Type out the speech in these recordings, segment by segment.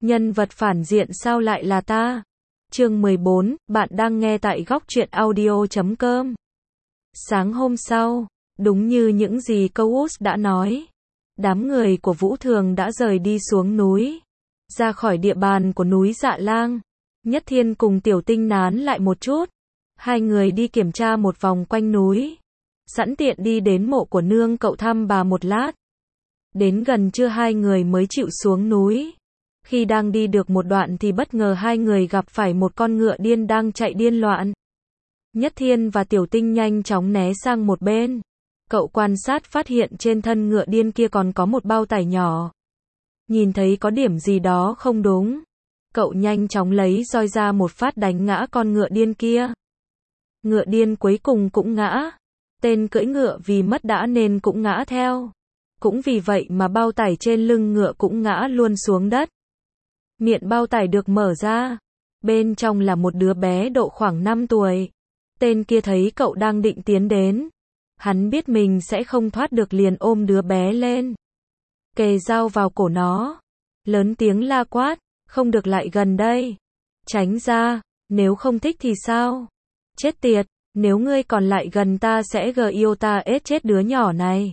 Nhân vật phản diện sao lại là ta? Chương 14, bạn đang nghe tại góc truyện audio.com. Sáng hôm sau, đúng như những gì Coach đã nói, đám người của Vũ Thường đã rời đi xuống núi, ra khỏi địa bàn của núi Dạ Lang. Nhất Thiên cùng Tiểu Tinh nán lại một chút, hai người đi kiểm tra một vòng quanh núi, sẵn tiện đi đến mộ của nương cậu thăm bà một lát. Đến gần trưa hai người mới chịu xuống núi. Khi đang đi được một đoạn thì bất ngờ hai người gặp phải một con ngựa điên đang chạy điên loạn. Nhất Thiên và Tiểu Tinh nhanh chóng né sang một bên. Cậu quan sát phát hiện trên thân ngựa điên kia còn có một bao tải nhỏ. Nhìn thấy có điểm gì đó không đúng. Cậu nhanh chóng lấy roi ra một phát đánh ngã con ngựa điên kia. Ngựa điên cuối cùng cũng ngã. Tên cưỡi ngựa vì mất đã nên cũng ngã theo. Cũng vì vậy mà bao tải trên lưng ngựa cũng ngã luôn xuống đất. Miệng bao tải được mở ra. Bên trong là một đứa bé độ khoảng 5 tuổi. Tên kia thấy cậu đang định tiến đến. Hắn biết mình sẽ không thoát được liền ôm đứa bé lên. Kề dao vào cổ nó. Lớn tiếng la quát, không được lại gần đây. Tránh ra, nếu không thích thì sao? Chết tiệt, nếu ngươi còn lại gần ta sẽ Giota ết chết đứa nhỏ này.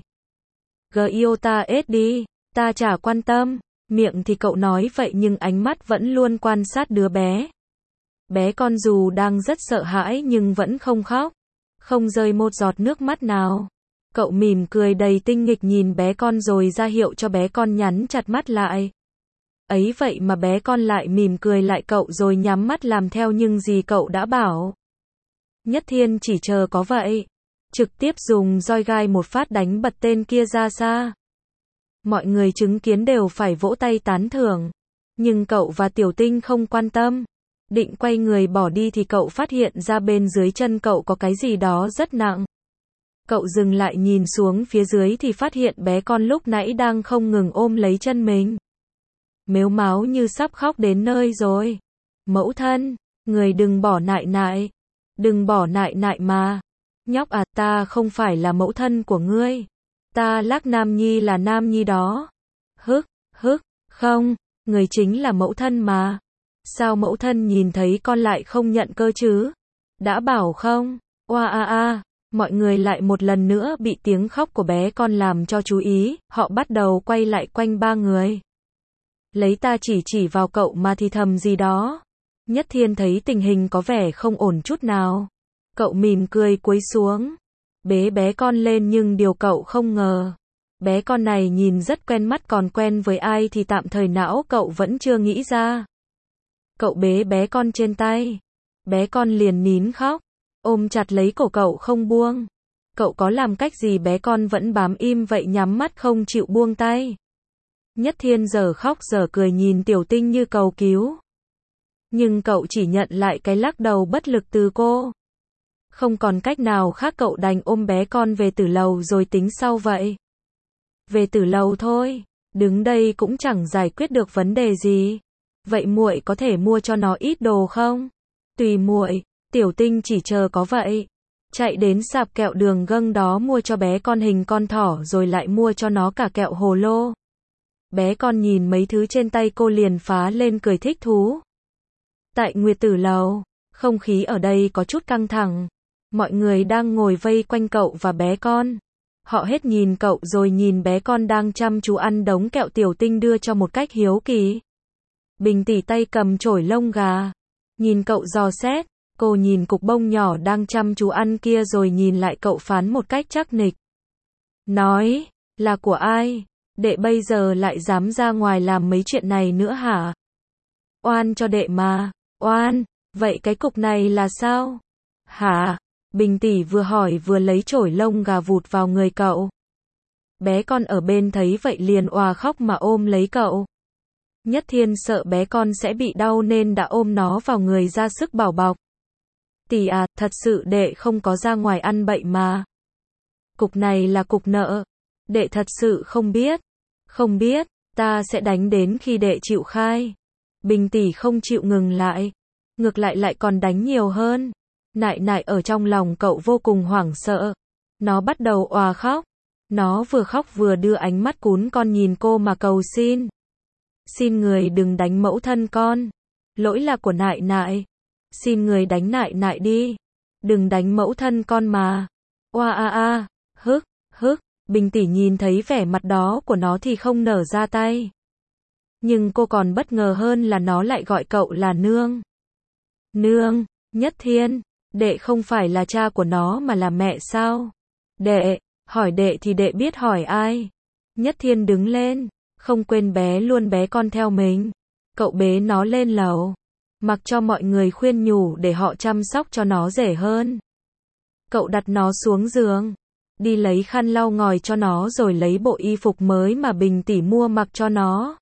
Giota ết đi, ta chả quan tâm. Miệng thì cậu nói vậy nhưng ánh mắt vẫn luôn quan sát đứa bé. Bé con dù đang rất sợ hãi nhưng vẫn không khóc, không rơi một giọt nước mắt nào. Cậu mỉm cười đầy tinh nghịch nhìn bé con rồi ra hiệu cho bé con nhắm chặt mắt lại. Ấy vậy mà bé con lại mỉm cười lại cậu rồi nhắm mắt làm theo những gì cậu đã bảo. Nhất Thiên chỉ chờ có vậy, trực tiếp dùng roi gai một phát đánh bật tên kia ra xa. Mọi người chứng kiến đều phải vỗ tay tán thưởng. Nhưng cậu và Tiểu Tinh không quan tâm. Định quay người bỏ đi thì cậu phát hiện ra bên dưới chân cậu có cái gì đó rất nặng. Cậu dừng lại nhìn xuống phía dưới thì phát hiện bé con lúc nãy đang không ngừng ôm lấy chân mình. Mếu máo như sắp khóc đến nơi rồi. Mẫu thân, người đừng bỏ nại nại. Đừng bỏ nại nại mà. Nhóc à, ta không phải là mẫu thân của ngươi. Ta Lác Nam Nhi là Nam Nhi đó. Hức, không, người chính là mẫu thân mà. Sao mẫu thân nhìn thấy con lại không nhận cơ chứ? Đã bảo không? Oa mọi người lại một lần nữa bị tiếng khóc của bé con làm cho chú ý, họ bắt đầu quay lại quanh ba người. Lấy ta chỉ vào cậu mà thì thầm gì đó. Nhất Thiên thấy tình hình có vẻ không ổn chút nào. Cậu mỉm cười cúi xuống. Bế bé con lên nhưng điều cậu không ngờ. Bé con này nhìn rất quen mắt còn quen với ai thì tạm thời não cậu vẫn chưa nghĩ ra. Cậu bế bé con trên tay. Bé con liền nín khóc. Ôm chặt lấy cổ cậu không buông. Cậu có làm cách gì bé con vẫn bám im vậy nhắm mắt không chịu buông tay. Nhất Thiên giờ khóc giờ cười nhìn Tiểu Tinh như cầu cứu. Nhưng cậu chỉ nhận lại cái lắc đầu bất lực từ cô. Không còn cách nào khác cậu đành ôm bé con về tử lầu rồi tính sau vậy. Về tử lầu thôi, đứng đây cũng chẳng giải quyết được vấn đề gì. Vậy muội có thể mua cho nó ít đồ không? Tùy muội, Tiểu Tinh chỉ chờ có vậy. Chạy đến sạp kẹo đường gâng đó mua cho bé con hình con thỏ rồi lại mua cho nó cả kẹo hồ lô. Bé con nhìn mấy thứ trên tay cô liền phá lên cười thích thú. Tại Nguyệt Tử Lầu, không khí ở đây có chút căng thẳng. Mọi người đang ngồi vây quanh cậu và bé con. Họ hết nhìn cậu rồi nhìn bé con đang chăm chú ăn đống kẹo Tiểu Tinh đưa cho một cách hiếu kỳ. Bình tỷ tay cầm chổi lông gà. Nhìn cậu dò xét, cô nhìn cục bông nhỏ đang chăm chú ăn kia rồi nhìn lại cậu phán một cách chắc nịch. Nói, là của ai? Đệ bây giờ lại dám ra ngoài làm mấy chuyện này nữa hả? Oan cho đệ mà, oan, vậy cái cục này là sao? Hả? Bình tỷ vừa hỏi vừa lấy chổi lông gà vụt vào người cậu. Bé con ở bên thấy vậy liền òa khóc mà ôm lấy cậu. Nhất Thiên sợ bé con sẽ bị đau nên đã ôm nó vào người ra sức bảo bọc. Tỷ à, thật sự đệ không có ra ngoài ăn bậy mà. Cục này là cục nợ. Đệ thật sự không biết. Không biết, ta sẽ đánh đến khi đệ chịu khai. Bình tỷ không chịu ngừng lại. Ngược lại còn đánh nhiều hơn. Nại nại ở trong lòng cậu vô cùng hoảng sợ. Nó bắt đầu òa khóc. Nó vừa khóc vừa đưa ánh mắt cún con nhìn cô mà cầu xin. Xin người đừng đánh mẫu thân con. Lỗi là của nại nại. Xin người đánh nại nại đi. Đừng đánh mẫu thân con mà. Oa a a, hức, hức. Bình tỷ nhìn thấy vẻ mặt đó của nó thì không nở ra tay. Nhưng cô còn bất ngờ hơn là nó lại gọi cậu là nương. Nương, Nhất Thiên, đệ không phải là cha của nó mà là mẹ sao? Đệ, hỏi đệ thì đệ biết hỏi ai? Nhất Thiên đứng lên, không quên bé luôn bé con theo mình. Cậu bế nó lên lầu, mặc cho mọi người khuyên nhủ để họ chăm sóc cho nó dễ hơn. Cậu đặt nó xuống giường, đi lấy khăn lau ngòi cho nó rồi lấy bộ y phục mới mà Bình tỷ mua mặc cho nó.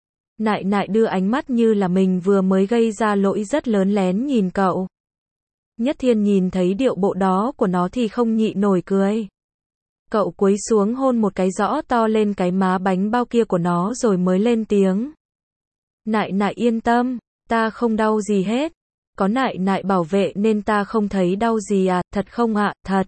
Nại nại đưa ánh mắt như là mình vừa mới gây ra lỗi rất lớn lén nhìn cậu. Nhất Thiên nhìn thấy điệu bộ đó của nó thì không nhịn nổi cười. Cậu cúi xuống hôn một cái rõ to lên cái má bánh bao kia của nó rồi mới lên tiếng. Nại nại yên tâm, ta không đau gì hết. Có nại nại bảo vệ nên ta không thấy đau gì à, thật không ạ, thật.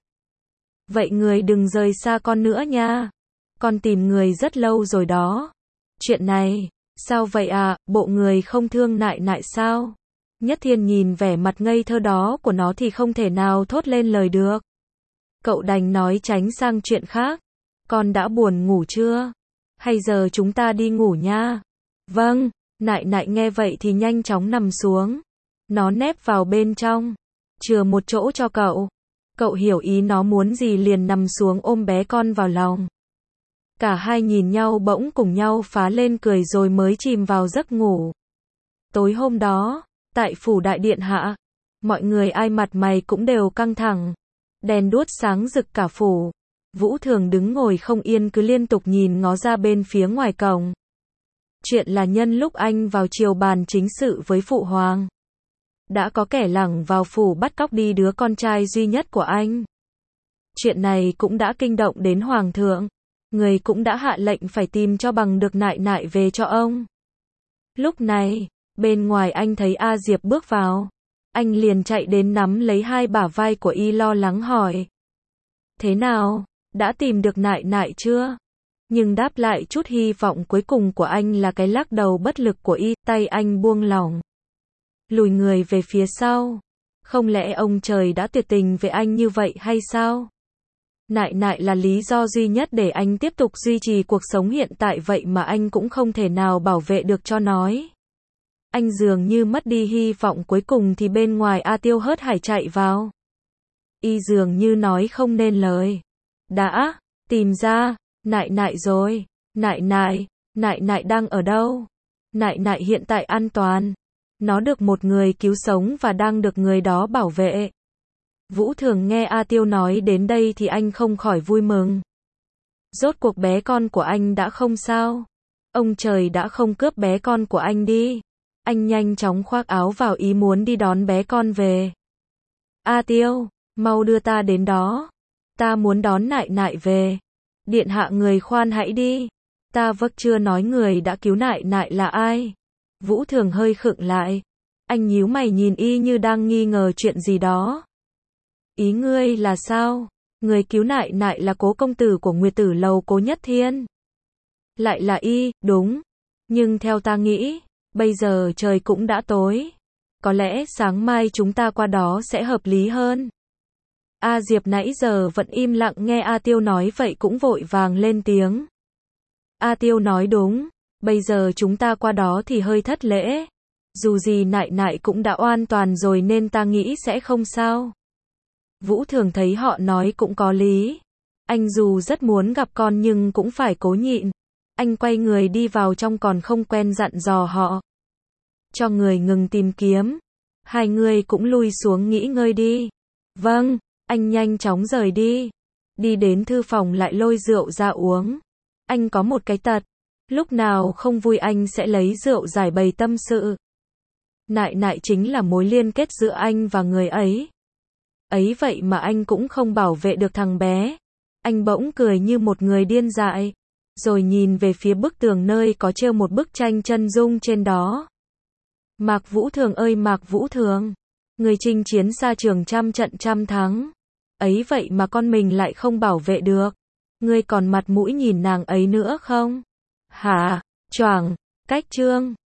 Vậy người đừng rời xa con nữa nha. Con tìm người rất lâu rồi đó. Chuyện này, sao vậy à, bộ người không thương nại nại sao? Nhất Thiên nhìn vẻ mặt ngây thơ đó của nó thì không thể nào thốt lên lời được. Cậu đành nói tránh sang chuyện khác. Con đã buồn ngủ chưa? Hay giờ chúng ta đi ngủ nha? Vâng, nại nại nghe vậy thì nhanh chóng nằm xuống. Nó nép vào bên trong, chừa một chỗ cho cậu. Cậu hiểu ý nó muốn gì liền nằm xuống ôm bé con vào lòng. Cả hai nhìn nhau bỗng cùng nhau phá lên cười rồi mới chìm vào giấc ngủ. Tối hôm đó, tại phủ đại điện hạ, mọi người ai mặt mày cũng đều căng thẳng. Đèn đuốc sáng rực cả phủ. Vũ Thường đứng ngồi không yên cứ liên tục nhìn ngó ra bên phía ngoài cổng. Chuyện là nhân lúc anh vào triều bàn chính sự với phụ hoàng. Đã có kẻ lẳng vào phủ bắt cóc đi đứa con trai duy nhất của anh. Chuyện này cũng đã kinh động đến hoàng thượng. Người cũng đã hạ lệnh phải tìm cho bằng được nại nại về cho ông. Lúc này, bên ngoài anh thấy A Diệp bước vào. Anh liền chạy đến nắm lấy hai bả vai của y lo lắng hỏi. Thế nào, đã tìm được nại nại chưa? Nhưng đáp lại chút hy vọng cuối cùng của anh là cái lắc đầu bất lực của y, tay anh buông lỏng. Lùi người về phía sau. Không lẽ ông trời đã tuyệt tình với anh như vậy hay sao? Nại nại là lý do duy nhất để anh tiếp tục duy trì cuộc sống hiện tại vậy mà anh cũng không thể nào bảo vệ được cho nói. Anh dường như mất đi hy vọng cuối cùng thì bên ngoài A Tiêu hớt hải chạy vào. Y dường như nói không nên lời. Đã, tìm ra, nại nại rồi, nại nại đang ở đâu? Nại nại hiện tại an toàn. Nó được một người cứu sống và đang được người đó bảo vệ. Vũ Thường nghe A Tiêu nói đến đây thì anh không khỏi vui mừng. Rốt cuộc bé con của anh đã không sao. Ông trời đã không cướp bé con của anh đi. Anh nhanh chóng khoác áo vào ý muốn đi đón bé con về. A Tiêu, mau đưa ta đến đó. Ta muốn đón nại nại về. Điện hạ người khoan hãy đi. Ta vẫn chưa nói người đã cứu nại nại là ai. Vũ Thường hơi khựng lại. Anh nhíu mày nhìn y như đang nghi ngờ chuyện gì đó. Ý ngươi là sao? Người cứu nại nại là Cố công tử của Nguyệt Tử Lầu Cố Nhất Thiên. Lại là y, đúng. Nhưng theo ta nghĩ, bây giờ trời cũng đã tối. Có lẽ sáng mai chúng ta qua đó sẽ hợp lý hơn. A Diệp nãy giờ vẫn im lặng nghe A Tiêu nói vậy cũng vội vàng lên tiếng. A Tiêu nói đúng, bây giờ chúng ta qua đó thì hơi thất lễ. Dù gì nại nại cũng đã oan toàn rồi nên ta nghĩ sẽ không sao. Vũ Thường thấy họ nói cũng có lý. Anh dù rất muốn gặp con nhưng cũng phải cố nhịn. Anh quay người đi vào trong còn không quên dặn dò họ. Cho người ngừng tìm kiếm. Hai người cũng lui xuống nghỉ ngơi đi. Vâng, anh nhanh chóng rời đi. Đi đến thư phòng lại lôi rượu ra uống. Anh có một cái tật. Lúc nào không vui anh sẽ lấy rượu giải bày tâm sự. Nại nại chính là mối liên kết giữa anh và người ấy. Ấy vậy mà anh cũng không bảo vệ được thằng bé. Anh bỗng cười như một người điên dại. Rồi nhìn về phía bức tường nơi có treo một bức tranh chân dung trên đó. Mạc Vũ Thường ơi Mạc Vũ Thường. Người chinh chiến xa trường trăm trận trăm thắng. Ấy vậy mà con mình lại không bảo vệ được. Ngươi còn mặt mũi nhìn nàng ấy nữa không? Hả? Choảng. Cách chương